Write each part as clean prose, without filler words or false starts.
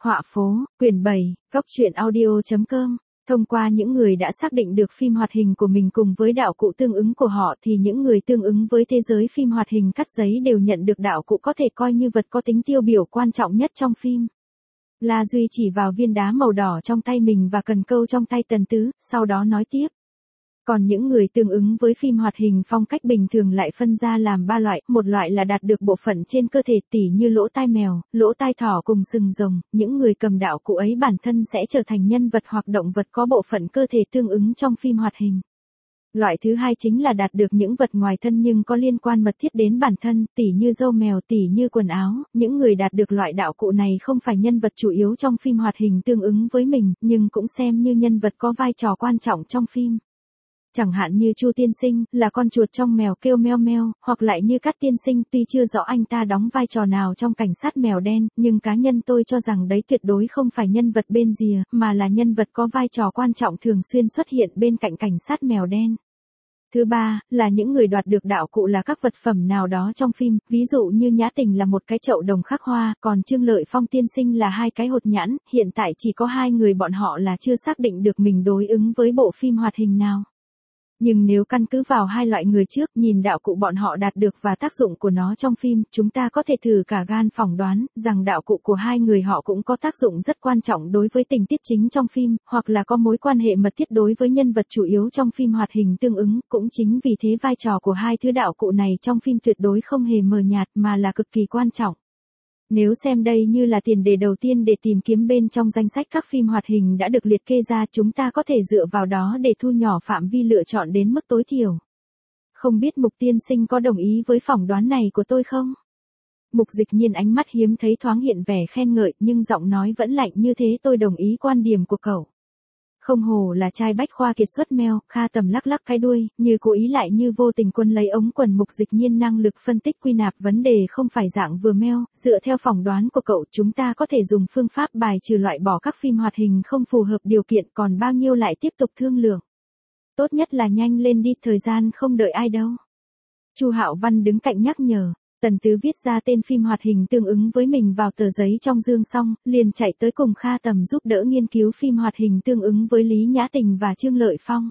Họa phố, quyển 7, góc truyện audio.com. Thông qua những người đã xác định được phim hoạt hình của mình cùng với đạo cụ tương ứng của họ thì những người tương ứng với thế giới phim hoạt hình cắt giấy đều nhận được đạo cụ có thể coi như vật có tính tiêu biểu quan trọng nhất trong phim. La Duy chỉ vào viên đá màu đỏ trong tay mình và cần câu trong tay Tần Tứ, sau đó nói tiếp. Còn những người tương ứng với phim hoạt hình phong cách bình thường lại phân ra làm 3 loại, một loại là đạt được bộ phận trên cơ thể tỉ như lỗ tai mèo, lỗ tai thỏ cùng sừng rồng, những người cầm đạo cụ ấy bản thân sẽ trở thành nhân vật hoặc động vật có bộ phận cơ thể tương ứng trong phim hoạt hình. Loại thứ hai chính là đạt được những vật ngoài thân nhưng có liên quan mật thiết đến bản thân, tỉ như râu mèo, tỉ như quần áo, những người đạt được loại đạo cụ này không phải nhân vật chủ yếu trong phim hoạt hình tương ứng với mình, nhưng cũng xem như nhân vật có vai trò quan trọng trong phim. Chẳng hạn như Chu Tiên Sinh, là con chuột trong Mèo Kêu Meo Meo, hoặc lại như Cát Tiên Sinh, tuy chưa rõ anh ta đóng vai trò nào trong Cảnh sát mèo đen, nhưng cá nhân tôi cho rằng đấy tuyệt đối không phải nhân vật bên rìa, mà là nhân vật có vai trò quan trọng thường xuyên xuất hiện bên cạnh Cảnh sát mèo đen. Thứ ba, là những người đoạt được đạo cụ là các vật phẩm nào đó trong phim, ví dụ như Nhã Tình là một cái chậu đồng khắc hoa, còn Trương Lợi Phong tiên sinh là 2 cái hột nhãn, hiện tại chỉ có 2 người bọn họ là chưa xác định được mình đối ứng với bộ phim hoạt hình nào. Nhưng nếu căn cứ vào 2 loại người trước, nhìn đạo cụ bọn họ đạt được và tác dụng của nó trong phim, chúng ta có thể thử cả gan phỏng đoán, rằng đạo cụ của 2 người họ cũng có tác dụng rất quan trọng đối với tình tiết chính trong phim, hoặc là có mối quan hệ mật thiết đối với nhân vật chủ yếu trong phim hoạt hình tương ứng, cũng chính vì thế vai trò của 2 thứ đạo cụ này trong phim tuyệt đối không hề mờ nhạt mà là cực kỳ quan trọng. Nếu xem đây như là tiền đề đầu tiên để tìm kiếm bên trong danh sách các phim hoạt hình đã được liệt kê ra, chúng ta có thể dựa vào đó để thu nhỏ phạm vi lựa chọn đến mức tối thiểu. Không biết Mục tiên sinh có đồng ý với phỏng đoán này của tôi không? Mục Dịch Nhiên ánh mắt hiếm thấy thoáng hiện vẻ khen ngợi, nhưng giọng nói vẫn lạnh như thế. Tôi đồng ý quan điểm của cậu. Không hồ là trai bách khoa kiệt xuất Meo, Kha Tầm lắc lắc cái đuôi, như cố ý lại như vô tình quân lấy ống quần Mục Dịch Nhiên năng lực phân tích quy nạp vấn đề không phải dạng vừa Meo, dựa theo phỏng đoán của cậu chúng ta có thể dùng phương pháp bài trừ loại bỏ các phim hoạt hình không phù hợp điều kiện, còn bao nhiêu lại tiếp tục thương lượng. Tốt nhất là nhanh lên đi, thời gian không đợi ai đâu. Chu Hạo Văn đứng cạnh nhắc nhở. Tần Tứ viết ra tên phim hoạt hình tương ứng với mình vào tờ giấy trong dương xong, liền chạy tới cùng Kha Tầm giúp đỡ nghiên cứu phim hoạt hình tương ứng với Lý Nhã Tình và Trương Lợi Phong.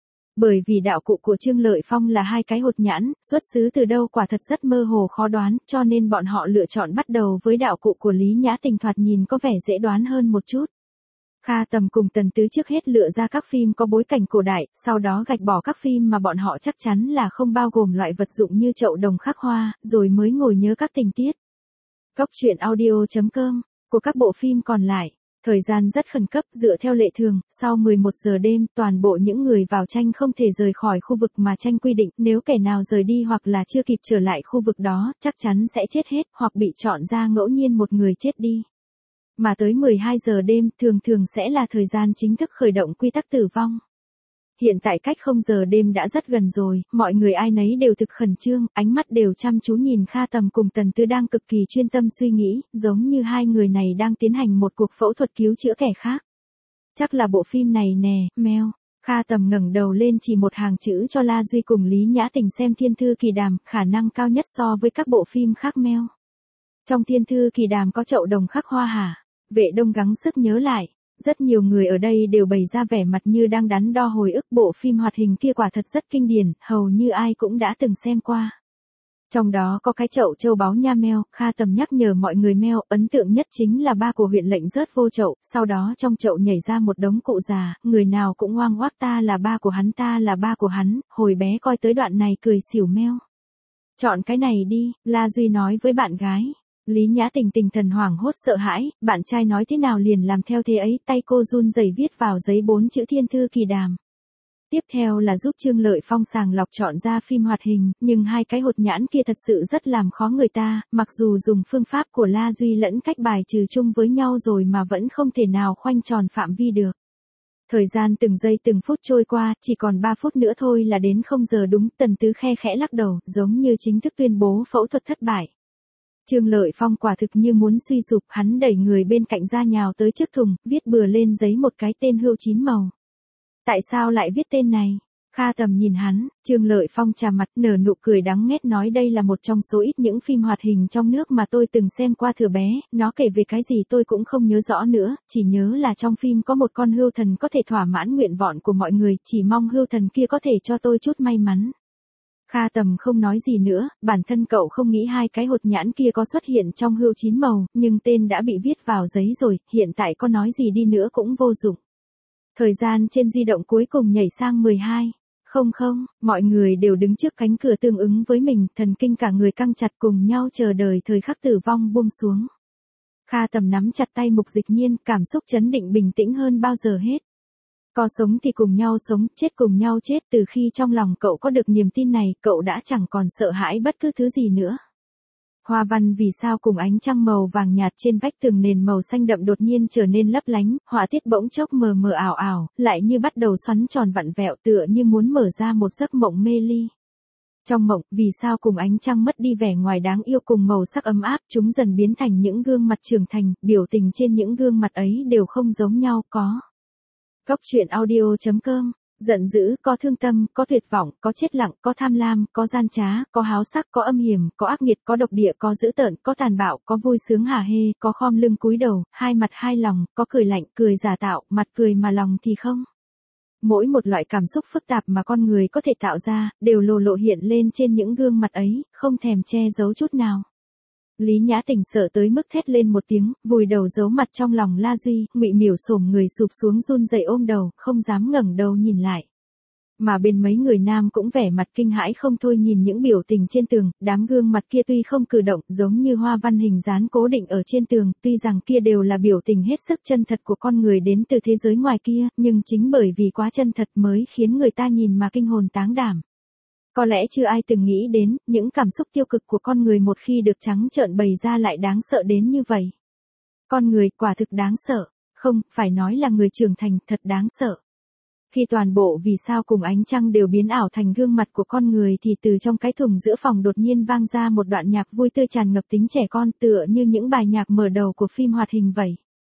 Bởi vì đạo cụ của Trương Lợi Phong là 2 cái hột nhãn, xuất xứ từ đâu quả thật rất mơ hồ khó đoán, cho nên bọn họ lựa chọn bắt đầu với đạo cụ của Lý Nhã Tình thoạt nhìn có vẻ dễ đoán hơn một chút. Kha Tầm cùng Tần Tứ trước hết lựa ra các phim có bối cảnh cổ đại, sau đó gạch bỏ các phim mà bọn họ chắc chắn là không bao gồm loại vật dụng như chậu đồng khắc hoa, rồi mới ngồi nhớ các tình tiết. Góc truyện audio.com, của các bộ phim còn lại. Thời gian rất khẩn cấp, dựa theo lệ thường, sau 11 giờ đêm, toàn bộ những người vào tranh không thể rời khỏi khu vực mà tranh quy định, nếu kẻ nào rời đi hoặc là chưa kịp trở lại khu vực đó, chắc chắn sẽ chết hết, hoặc bị chọn ra ngẫu nhiên một người chết đi. Mà tới 12 giờ đêm thường sẽ là thời gian chính thức khởi động quy tắc tử vong. Hiện tại cách 0 giờ đêm đã rất gần rồi, mọi người ai nấy đều thực khẩn trương, ánh mắt đều chăm chú nhìn Kha Tầm cùng Tần Tứ đang cực kỳ chuyên tâm suy nghĩ, giống như 2 người này đang tiến hành một cuộc phẫu thuật cứu chữa kẻ khác. Chắc là bộ phim này nè, Meo. Kha Tầm ngẩng đầu lên chỉ một hàng chữ cho La Duy cùng Lý Nhã Tình xem Thiên Thư Kỳ Đàm, khả năng cao nhất so với các bộ phim khác Meo. Trong Thiên Thư Kỳ Đàm có chậu đồng khắc hoa hả? Vệ Đông gắng sức nhớ lại. Rất nhiều người ở đây đều bày ra vẻ mặt như đang đắn đo hồi ức, bộ phim hoạt hình kia quả thật rất kinh điển, hầu như ai cũng đã từng xem qua. Trong đó có cái chậu châu báu nha Meo, Kha Tầm nhắc nhở mọi người Meo, ấn tượng nhất chính là ba của huyện lệnh rớt vô chậu, sau đó trong chậu nhảy ra một đống cụ già, người nào cũng oang oác ta là ba của hắn, ta là ba của hắn, hồi bé coi tới đoạn này cười xỉu Meo. Chọn cái này đi, La Duy nói với bạn gái. Lý Nhã Tình tinh thần hoảng hốt sợ hãi, bạn trai nói thế nào liền làm theo thế ấy, tay cô run rẩy viết vào giấy 4 chữ Thiên Thư Kỳ Đàm. Tiếp theo là giúp Trương Lợi Phong sàng lọc chọn ra phim hoạt hình, nhưng 2 cái hột nhãn kia thật sự rất làm khó người ta, mặc dù dùng phương pháp của La Duy lẫn cách bài trừ chung với nhau rồi mà vẫn không thể nào khoanh tròn phạm vi được. Thời gian từng giây từng phút trôi qua, chỉ còn 3 phút nữa thôi là đến 0 giờ đúng, Tần Tứ khe khẽ lắc đầu, giống như chính thức tuyên bố phẫu thuật thất bại. Trương Lợi Phong quả thực như muốn suy sụp, hắn đẩy người bên cạnh ra nhào tới trước thùng, viết bừa lên giấy một cái tên Hưu Chín Màu. Tại sao lại viết tên này? Kha Tầm nhìn hắn, Trương Lợi Phong trà mặt nở nụ cười đắng nghét nói đây là một trong số ít những phim hoạt hình trong nước mà tôi từng xem qua thuở bé, nó kể về cái gì tôi cũng không nhớ rõ nữa, chỉ nhớ là trong phim có một con hươu thần có thể thỏa mãn nguyện vọng của mọi người, chỉ mong hươu thần kia có thể cho tôi chút may mắn. Kha Tầm không nói gì nữa, bản thân cậu không nghĩ hai cái hột nhãn kia có xuất hiện trong hươu chín màu, nhưng tên đã bị viết vào giấy rồi, hiện tại có nói gì đi nữa cũng vô dụng. Thời gian trên di động cuối cùng nhảy sang 12. Không, mọi người đều đứng trước cánh cửa tương ứng với mình, thần kinh cả người căng chặt cùng nhau chờ đợi thời khắc tử vong buông xuống. Kha Tầm nắm chặt tay Mục Dịch Nhiên, cảm xúc trấn định bình tĩnh hơn bao giờ hết. Có sống thì cùng nhau sống, chết cùng nhau chết, từ khi trong lòng cậu có được niềm tin này, cậu đã chẳng còn sợ hãi bất cứ thứ gì nữa. Hoa văn vì sao cùng ánh trăng màu vàng nhạt trên vách tường nền màu xanh đậm đột nhiên trở nên lấp lánh, họa tiết bỗng chốc mờ mờ ảo ảo, lại như bắt đầu xoắn tròn vặn vẹo tựa như muốn mở ra một giấc mộng mê ly. Trong mộng, vì sao cùng ánh trăng mất đi vẻ ngoài đáng yêu cùng màu sắc ấm áp, chúng dần biến thành những gương mặt trưởng thành, biểu tình trên những gương mặt ấy đều không giống nhau, có. Góc truyện audio.com. Giận dữ, có thương tâm, có tuyệt vọng, có chết lặng, có tham lam, có gian trá, có háo sắc, có âm hiểm, có ác nghiệt, có độc địa, có dữ tợn, có tàn bạo, có vui sướng hả hê, có khom lưng cúi đầu, hai mặt hai lòng, có cười lạnh, cười giả tạo, mặt cười mà lòng thì không. Mỗi một loại cảm xúc phức tạp mà con người có thể tạo ra, đều lộ hiện lên trên những gương mặt ấy, không thèm che giấu chút nào. Lý Nhã Tình sợ tới mức thét lên một tiếng, vùi đầu giấu mặt trong lòng La Duy, Ngụy Miểu xổm người sụp xuống run rẩy ôm đầu, không dám ngẩng đầu nhìn lại. Mà bên mấy người nam cũng vẻ mặt kinh hãi không thôi nhìn những biểu tình trên tường, đám gương mặt kia tuy không cử động giống như hoa văn hình dán cố định ở trên tường, tuy rằng kia đều là biểu tình hết sức chân thật của con người đến từ thế giới ngoài kia, nhưng chính bởi vì quá chân thật mới khiến người ta nhìn mà kinh hồn táng đảm. Có lẽ chưa ai từng nghĩ đến, những cảm xúc tiêu cực của con người một khi được trắng trợn bày ra lại đáng sợ đến như vậy. Con người quả thực đáng sợ, không, phải nói là người trưởng thành, thật đáng sợ. Khi toàn bộ vì sao cùng ánh trăng đều biến ảo thành gương mặt của con người thì từ trong cái thùng giữa phòng đột nhiên vang ra một đoạn nhạc vui tươi tràn ngập tính trẻ con tựa như những bài nhạc mở đầu của phim hoạt hình vậy.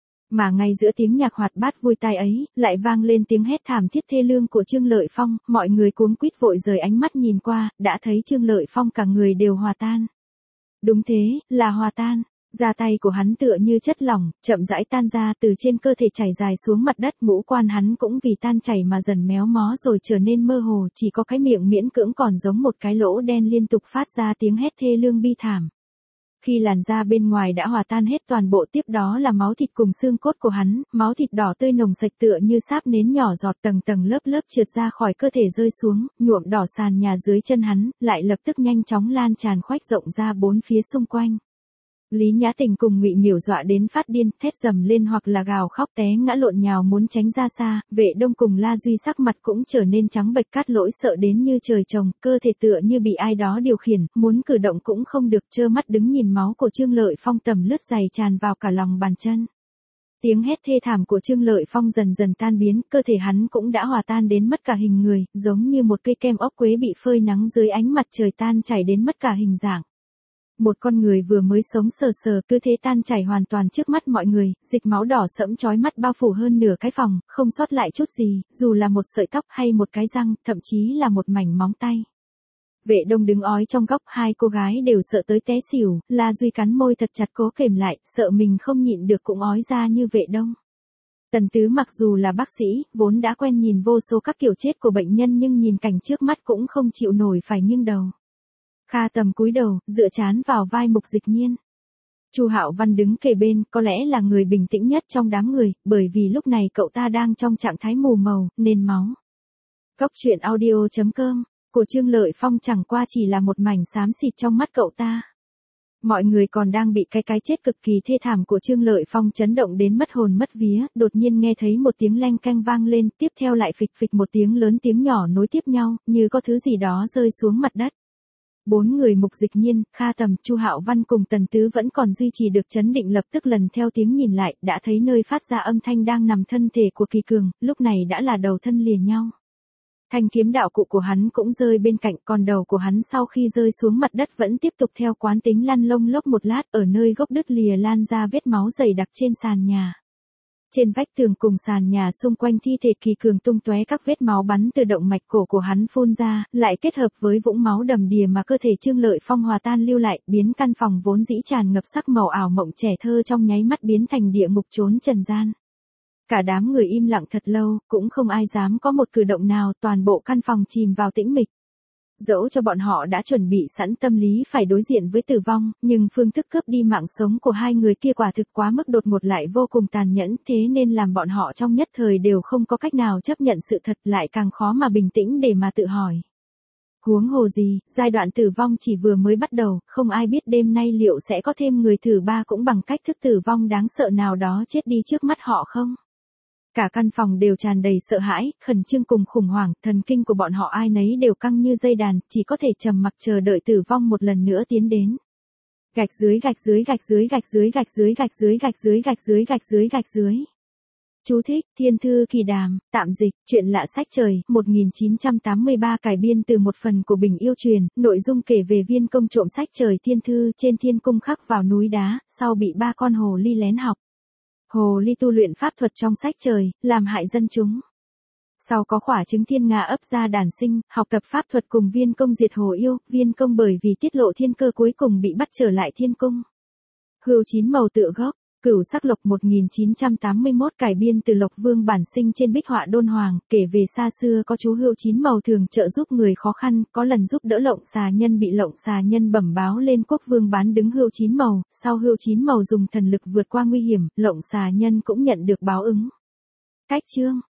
Mà ngay giữa tiếng nhạc hoạt bát vui tai ấy, lại vang lên tiếng hét thảm thiết thê lương của Trương Lợi Phong, mọi người cuống quýt vội rời ánh mắt nhìn qua, đã thấy Trương Lợi Phong cả người đều hòa tan. Đúng thế, là hòa tan, da tay của hắn tựa như chất lỏng, chậm rãi tan ra từ trên cơ thể chảy dài xuống mặt đất, ngũ quan hắn cũng vì tan chảy mà dần méo mó rồi trở nên mơ hồ, chỉ có cái miệng miễn cưỡng còn giống một cái lỗ đen liên tục phát ra tiếng hét thê lương bi thảm. Khi làn da bên ngoài đã hòa tan hết toàn bộ tiếp đó là máu thịt cùng xương cốt của hắn, máu thịt đỏ tươi nồng sạch tựa như sáp nến nhỏ giọt tầng tầng lớp lớp trượt ra khỏi cơ thể rơi xuống, nhuộm đỏ sàn nhà dưới chân hắn, lại lập tức nhanh chóng lan tràn khoách rộng ra bốn phía xung quanh. Lý Nhã Tình cùng Ngụy Miểu dọa đến phát điên, thét dầm lên hoặc là gào khóc té ngã lộn nhào muốn tránh ra xa, Vệ Đông cùng La Duy sắc mặt cũng trở nên trắng bệch cát lỗi sợ đến như trời trồng, cơ thể tựa như bị ai đó điều khiển, muốn cử động cũng không được, trơ mắt đứng nhìn máu của Trương Lợi Phong tầm lướt dày tràn vào cả lòng bàn chân. Tiếng hét thê thảm của Trương Lợi Phong dần dần tan biến, cơ thể hắn cũng đã hòa tan đến mất cả hình người, giống như một cây kem ốc quế bị phơi nắng dưới ánh mặt trời tan chảy đến mất cả hình dạng. Một con người vừa mới sống sờ sờ cứ thế tan chảy hoàn toàn trước mắt mọi người, dịch máu đỏ sẫm chói mắt bao phủ hơn nửa cái phòng, không sót lại chút gì, dù là một sợi tóc hay một cái răng, thậm chí là một mảnh móng tay. Vệ Đông đứng ói trong góc, hai cô gái đều sợ tới té xỉu, La Duy cắn môi thật chặt cố kềm lại, sợ mình không nhịn được cũng ói ra như Vệ Đông. Tần Tứ mặc dù là bác sĩ, vốn đã quen nhìn vô số các kiểu chết của bệnh nhân nhưng nhìn cảnh trước mắt cũng không chịu nổi phải nghiêng đầu. Kha Tầm cúi đầu, dựa trán vào vai Mục Dịch Nhiên. Chu Hạo Văn đứng kề bên, có lẽ là người bình tĩnh nhất trong đám người, bởi vì lúc này cậu ta đang trong trạng thái mù màu, nên máu. Góc truyện audio.com, của Trương Lợi Phong chẳng qua chỉ là một mảnh xám xịt trong mắt cậu ta. Mọi người còn đang bị cái chết cực kỳ thê thảm của Trương Lợi Phong chấn động đến mất hồn mất vía, đột nhiên nghe thấy một tiếng leng keng vang lên, tiếp theo lại phịch phịch một tiếng lớn tiếng nhỏ nối tiếp nhau, như có thứ gì đó rơi xuống mặt đất. Bốn người Mục Dịch Nhiên, Kha Tầm, Chu Hạo Văn cùng Tần Tứ vẫn còn duy trì được chấn định, lập tức lần theo tiếng nhìn lại, đã thấy nơi phát ra âm thanh đang nằm thân thể của Kỳ Cường, lúc này đã là đầu thân lìa nhau. Thanh kiếm đạo cụ của hắn cũng rơi bên cạnh, còn đầu của hắn sau khi rơi xuống mặt đất vẫn tiếp tục theo quán tính lăn lông lốc một lát, ở nơi gốc đứt lìa lan ra vết máu dày đặc trên sàn nhà. Trên vách tường cùng sàn nhà xung quanh thi thể Kỳ Cường tung tóe các vết máu bắn từ động mạch cổ của hắn phun ra, lại kết hợp với vũng máu đầm đìa mà cơ thể Trương Lợi Phong hòa tan lưu lại, biến căn phòng vốn dĩ tràn ngập sắc màu ảo mộng trẻ thơ trong nháy mắt biến thành địa ngục chốn trần gian. Cả đám người im lặng thật lâu, cũng không ai dám có một cử động nào, toàn bộ căn phòng chìm vào tĩnh mịch. Dẫu cho bọn họ đã chuẩn bị sẵn tâm lý phải đối diện với tử vong, nhưng phương thức cướp đi mạng sống của hai người kia quả thực quá mức đột ngột lại vô cùng tàn nhẫn, thế nên làm bọn họ trong nhất thời đều không có cách nào chấp nhận sự thật, lại càng khó mà bình tĩnh để mà tự hỏi. Huống hồ gì, giai đoạn tử vong chỉ vừa mới bắt đầu, không ai biết đêm nay liệu sẽ có thêm người thứ ba cũng bằng cách thức tử vong đáng sợ nào đó chết đi trước mắt họ không? Cả căn phòng đều tràn đầy sợ hãi, khẩn trương cùng khủng hoảng, thần kinh của bọn họ ai nấy đều căng như dây đàn, chỉ có thể trầm mặc chờ đợi tử vong một lần nữa tiến đến. Gạch dưới gạch dưới gạch dưới gạch dưới gạch dưới gạch dưới gạch dưới gạch dưới gạch dưới gạch dưới. Chú thích, Thiên thư Kỳ Đàm, tạm dịch, chuyện lạ sách trời, 1983 cải biên từ một phần của Bình Yêu Truyền, nội dung kể về viên công trộm sách trời thiên thư trên thiên cung khắc vào núi đá, sau bị ba con hồ ly lén học. Hồ ly tu luyện pháp thuật trong sách trời, làm hại dân chúng. Sau có quả trứng thiên nga ấp ra đàn sinh, học tập pháp thuật cùng viên công diệt hồ yêu, viên công bởi vì tiết lộ thiên cơ cuối cùng bị bắt trở lại thiên cung. Hươu chín màu tựa gốc, Cửu Sắc Lộc 1981 cải biên từ Lộc Vương bản sinh trên bích họa đôn hoàng, kể về xa xưa có chú hươu chín màu thường trợ giúp người khó khăn, có lần giúp đỡ Lộng Xà Nhân bị Lộng Xà Nhân bẩm báo lên quốc vương bán đứng hươu chín màu, sau hươu chín màu dùng thần lực vượt qua nguy hiểm, Lộng Xà Nhân cũng nhận được báo ứng. Cách chương